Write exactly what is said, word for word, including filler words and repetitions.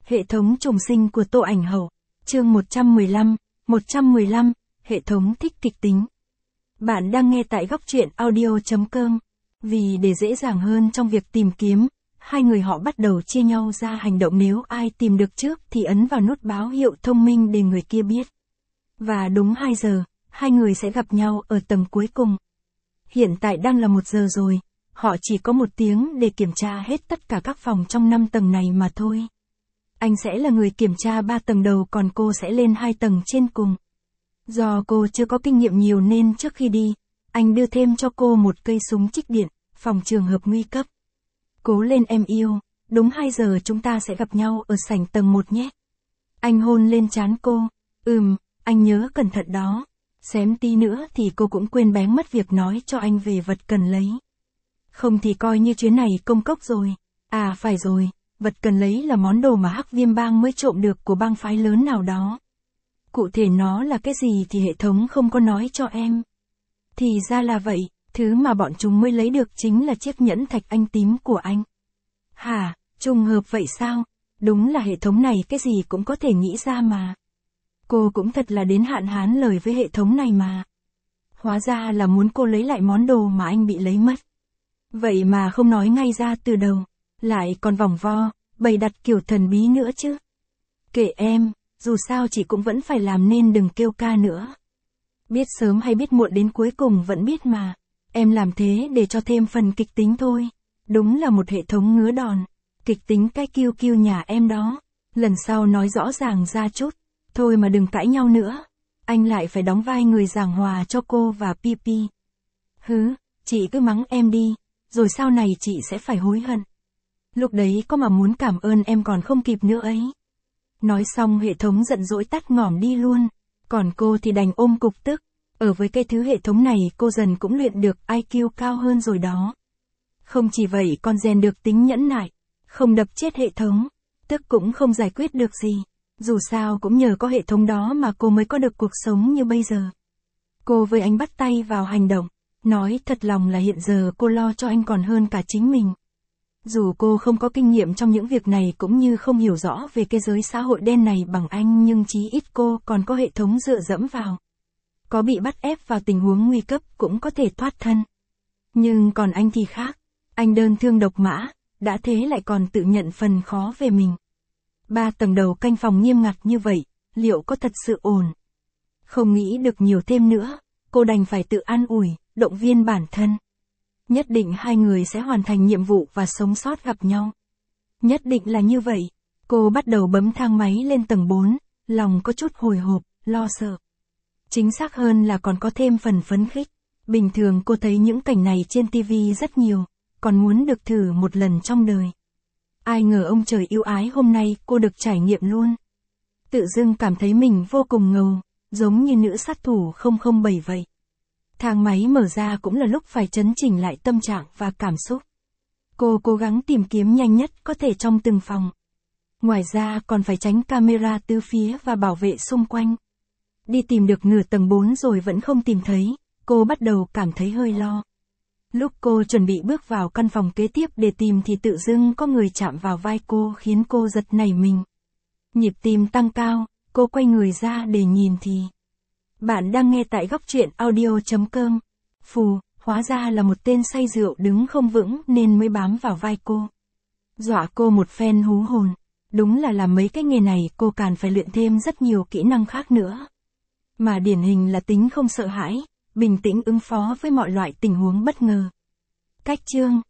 Hệ thống trùng sinh của Tô Ảnh Hậu. Chương một trăm mười lăm, một trăm mười lăm, hệ thống thích kịch tính. Bạn đang nghe tại góc truyện audio chấm com. Vì để dễ dàng hơn trong việc tìm kiếm, hai người họ bắt đầu chia nhau ra hành động, nếu ai tìm được trước thì ấn vào nút báo hiệu thông minh để người kia biết. Và đúng hai giờ, hai người sẽ gặp nhau ở tầng cuối cùng. Hiện tại đang là một giờ rồi, họ chỉ có một tiếng để kiểm tra hết tất cả các phòng trong năm tầng này mà thôi. Anh sẽ là người kiểm tra ba tầng đầu, còn cô sẽ lên hai tầng trên cùng. Do cô chưa có kinh nghiệm nhiều nên trước khi đi, anh đưa thêm cho cô một cây súng trích điện, phòng trường hợp nguy cấp. Cố lên em yêu, đúng hai giờ chúng ta sẽ gặp nhau ở sảnh tầng một nhé. Anh hôn lên trán cô, ừm, anh nhớ cẩn thận đó. Xém tí nữa thì cô cũng quên bén mất việc nói cho anh về vật cần lấy. Không thì coi như chuyến này công cốc rồi. À phải rồi, vật cần lấy là món đồ mà Hắc Viêm Bang mới trộm được của bang phái lớn nào đó. Cụ thể nó là cái gì thì hệ thống không có nói cho em. Thì ra là vậy, thứ mà bọn chúng mới lấy được chính là chiếc nhẫn thạch anh tím của anh. Hả, trùng hợp vậy sao? Đúng là hệ thống này cái gì cũng có thể nghĩ ra mà. Cô cũng thật là đến hạn hán lời với hệ thống này mà. Hóa ra là muốn cô lấy lại món đồ mà anh bị lấy mất. Vậy mà không nói ngay ra từ đầu, lại còn vòng vo, bày đặt kiểu thần bí nữa chứ. Kệ em, dù sao chị cũng vẫn phải làm nên đừng kêu ca nữa. Biết sớm hay biết muộn đến cuối cùng vẫn biết mà. Em làm thế để cho thêm phần kịch tính thôi. Đúng là một hệ thống ngứa đòn. Kịch tính cái kiêu kiêu nhà em đó. Lần sau nói rõ ràng ra chút. Thôi mà đừng cãi nhau nữa. Anh lại phải đóng vai người giảng hòa cho cô và Pipi. Hứ, chị cứ mắng em đi. Rồi sau này chị sẽ phải hối hận. Lúc đấy có mà muốn cảm ơn em còn không kịp nữa ấy. Nói xong hệ thống giận dỗi tắt ngỏm đi luôn. Còn cô thì đành ôm cục tức. Ở với cái thứ hệ thống này cô dần cũng luyện được i kiu cao hơn rồi đó. Không chỉ vậy còn rèn được tính nhẫn nại. Không đập chết hệ thống. Tức cũng không giải quyết được gì. Dù sao cũng nhờ có hệ thống đó mà cô mới có được cuộc sống như bây giờ. Cô với anh bắt tay vào hành động. Nói thật lòng là hiện giờ cô lo cho anh còn hơn cả chính mình. Dù cô không có kinh nghiệm trong những việc này cũng như không hiểu rõ về cái giới xã hội đen này bằng anh, nhưng chí ít cô còn có hệ thống dựa dẫm vào. Có bị bắt ép vào tình huống nguy cấp cũng có thể thoát thân. Nhưng còn anh thì khác. Anh đơn thương độc mã, đã thế lại còn tự nhận phần khó về mình. Ba tầng đầu canh phòng nghiêm ngặt như vậy, liệu có thật sự ổn? Không nghĩ được nhiều thêm nữa, cô đành phải tự an ủi, động viên bản thân. Nhất định hai người sẽ hoàn thành nhiệm vụ và sống sót gặp nhau. Nhất định là như vậy. Cô bắt đầu bấm thang máy lên tầng bốn, lòng có chút hồi hộp, lo sợ. Chính xác hơn là còn có thêm phần phấn khích. Bình thường cô thấy những cảnh này trên tivi rất nhiều, còn muốn được thử một lần trong đời. Ai ngờ ông trời yêu ái hôm nay cô được trải nghiệm luôn. Tự dưng cảm thấy mình vô cùng ngầu, giống như nữ sát thủ không không bảy vậy. Thang máy mở ra cũng là lúc phải chấn chỉnh lại tâm trạng và cảm xúc. Cô cố gắng tìm kiếm nhanh nhất có thể trong từng phòng. Ngoài ra còn phải tránh camera từ phía và bảo vệ xung quanh. Đi tìm được nửa tầng bốn rồi vẫn không tìm thấy, cô bắt đầu cảm thấy hơi lo. Lúc cô chuẩn bị bước vào căn phòng kế tiếp để tìm thì tự dưng có người chạm vào vai cô khiến cô giật nảy mình. Nhịp tim tăng cao, cô quay người ra để nhìn thì... Bạn đang nghe tại góc truyện audio chấm com. Phù, hóa ra là một tên say rượu đứng không vững nên mới bám vào vai cô. Dọa cô một phen hú hồn. Đúng là làm mấy cái nghề này cô càng phải luyện thêm rất nhiều kỹ năng khác nữa. Mà điển hình là tính không sợ hãi, bình tĩnh ứng phó với mọi loại tình huống bất ngờ. Cách chương